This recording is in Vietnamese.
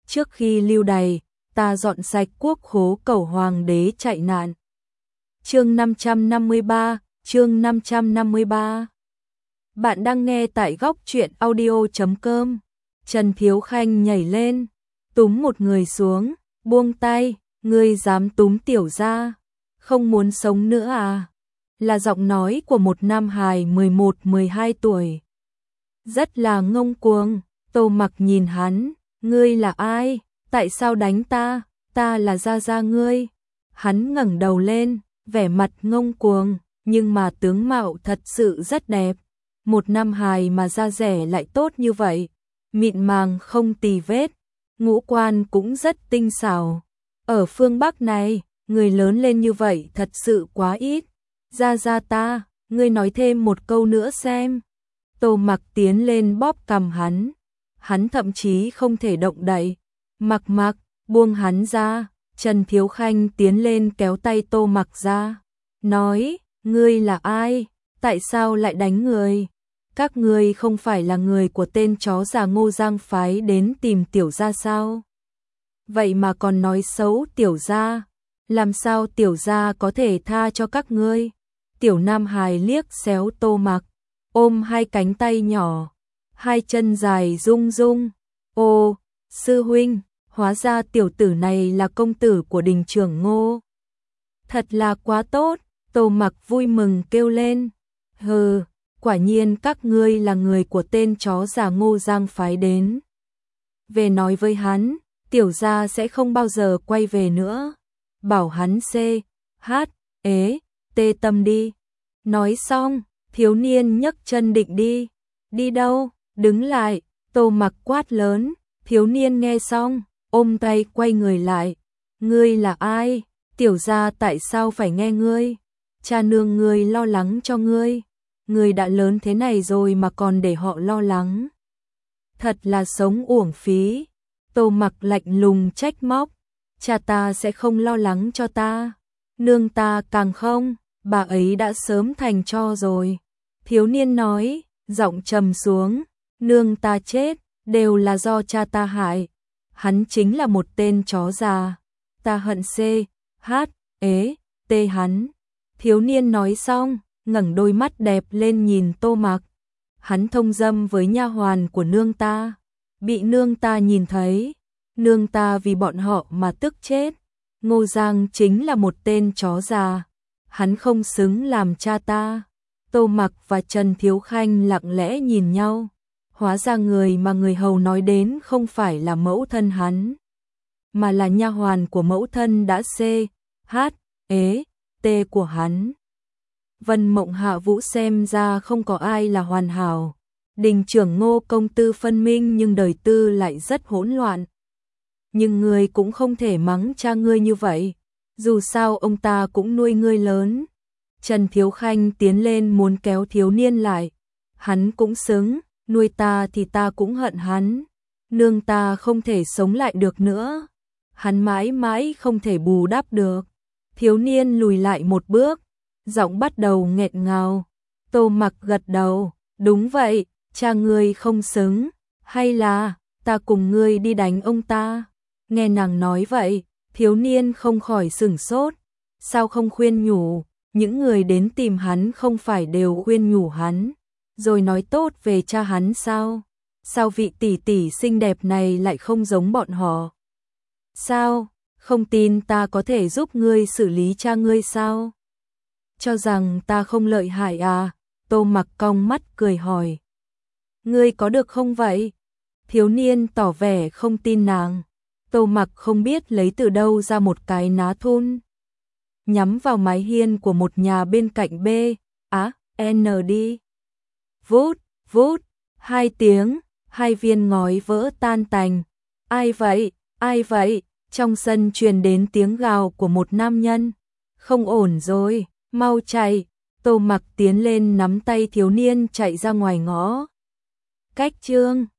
trước khi lưu đày, ta dọn sạch quốc khố cầu hoàng đế chạy nạn. Chương 553, chương 553. Bạn đang nghe tại góc truyện audio.com. Trần Thiếu Khanh nhảy lên, túm một người xuống, buông tay, ngươi dám túm tiểu gia, không muốn sống nữa à? Là giọng nói của một nam hài 11-12 tuổi. Rất là ngông cuồng. Tô Mặc nhìn hắn, ngươi là ai? Tại sao đánh ta? Ta là gia gia ngươi. Hắn ngẩng đầu lên, vẻ mặt ngông cuồng, nhưng mà tướng mạo thật sự rất đẹp. Một nam hài mà da dẻ lại tốt như vậy, mịn màng không tì vết, ngũ quan cũng rất tinh xảo. Ở phương Bắc này, người lớn lên như vậy thật sự quá ít. Gia gia ta, ngươi nói thêm một câu nữa xem. Tô Mặc tiến lên bóp cằm hắn. Hắn thậm chí không thể động đậy. Mặc, buông hắn ra. Trần Thiếu Khanh tiến lên kéo tay Tô Mặc ra. Nói, ngươi là ai? Tại sao lại đánh người? Các ngươi không phải là người của tên chó già Ngô Giang phái đến tìm tiểu gia sao? Vậy mà còn nói xấu tiểu gia. Làm sao tiểu gia có thể tha cho các ngươi? Tiểu Nam hài liếc xéo Tô Mặc, ôm hai cánh tay nhỏ, hai chân dài rung rung. Ô, sư huynh, hóa ra tiểu tử này là công tử của đình trưởng Ngô. Thật là quá tốt, Tô Mặc vui mừng kêu lên. Hừ, quả nhiên các ngươi là người của tên chó già Ngô Giang phái đến. Về nói với hắn, tiểu gia sẽ không bao giờ quay về nữa. Bảo hắn tê tâm đi. Nói xong, thiếu niên nhấc chân định đi. Đi đâu? Đứng lại. Tô Mặc quát lớn. Thiếu niên nghe xong, ôm tay quay người lại. Ngươi là ai? Tiểu gia tại sao phải nghe ngươi? Cha nương ngươi lo lắng cho ngươi. Ngươi đã lớn thế này rồi mà còn để họ lo lắng. Thật là sống uổng phí. Tô Mặc lạnh lùng trách móc. Cha ta sẽ không lo lắng cho ta. Nương ta càng không, bà ấy đã sớm thành tro rồi. Thiếu niên nói, giọng trầm xuống. Nương ta chết, đều là do cha ta hại. Hắn chính là một tên chó già. Ta hận hắn. Thiếu niên nói xong, ngẩng đôi mắt đẹp lên nhìn Tô Mặc. Hắn thông dâm với nha hoàn của nương ta. Bị nương ta nhìn thấy. Nương ta vì bọn họ mà tức chết. Ngô Giang chính là một tên chó già. Hắn không xứng làm cha ta. Tô Mặc và Trần Thiếu Khanh lặng lẽ nhìn nhau. Hóa ra người mà người hầu nói đến không phải là mẫu thân hắn, mà là nha hoàn của mẫu thân đã của hắn. Vân Mộng Hạ Vũ xem ra không có ai là hoàn hảo. Đình trưởng Ngô công tư phân minh nhưng đời tư lại rất hỗn loạn. Nhưng ngươi cũng không thể mắng cha ngươi như vậy. Dù sao ông ta cũng nuôi ngươi lớn. Trần Thiếu Khanh tiến lên muốn kéo thiếu niên lại. Hắn cũng xứng, nuôi ta thì ta cũng hận hắn. Nương ta không thể sống lại được nữa. Hắn mãi mãi không thể bù đắp được. Thiếu niên lùi lại một bước, giọng bắt đầu nghẹn ngào. Tô Mặc gật đầu, đúng vậy, cha ngươi không xứng, hay là ta cùng ngươi đi đánh ông ta? Nghe nàng nói vậy, thiếu niên không khỏi sửng sốt. Sao không khuyên nhủ? Những người đến tìm hắn không phải đều khuyên nhủ hắn, rồi nói tốt về cha hắn sao? Sao vị tỷ tỷ xinh đẹp này lại không giống bọn họ? Sao? Không tin ta có thể giúp ngươi xử lý cha ngươi sao? Cho rằng ta không lợi hại à? Tô Mặc cong mắt cười hỏi. Ngươi có được không vậy? Thiếu niên tỏ vẻ không tin nàng. Tô Mặc không biết lấy từ đâu ra một cái ná thun, nhắm vào mái hiên của một nhà bên cạnh đi. Vút, vút, hai tiếng, hai viên ngói vỡ tan tành. Ai vậy? Ai vậy? Trong sân truyền đến tiếng gào của một nam nhân. Không ổn rồi, mau chạy. Tô Mặc tiến lên nắm tay thiếu niên chạy ra ngoài ngõ. Cách chương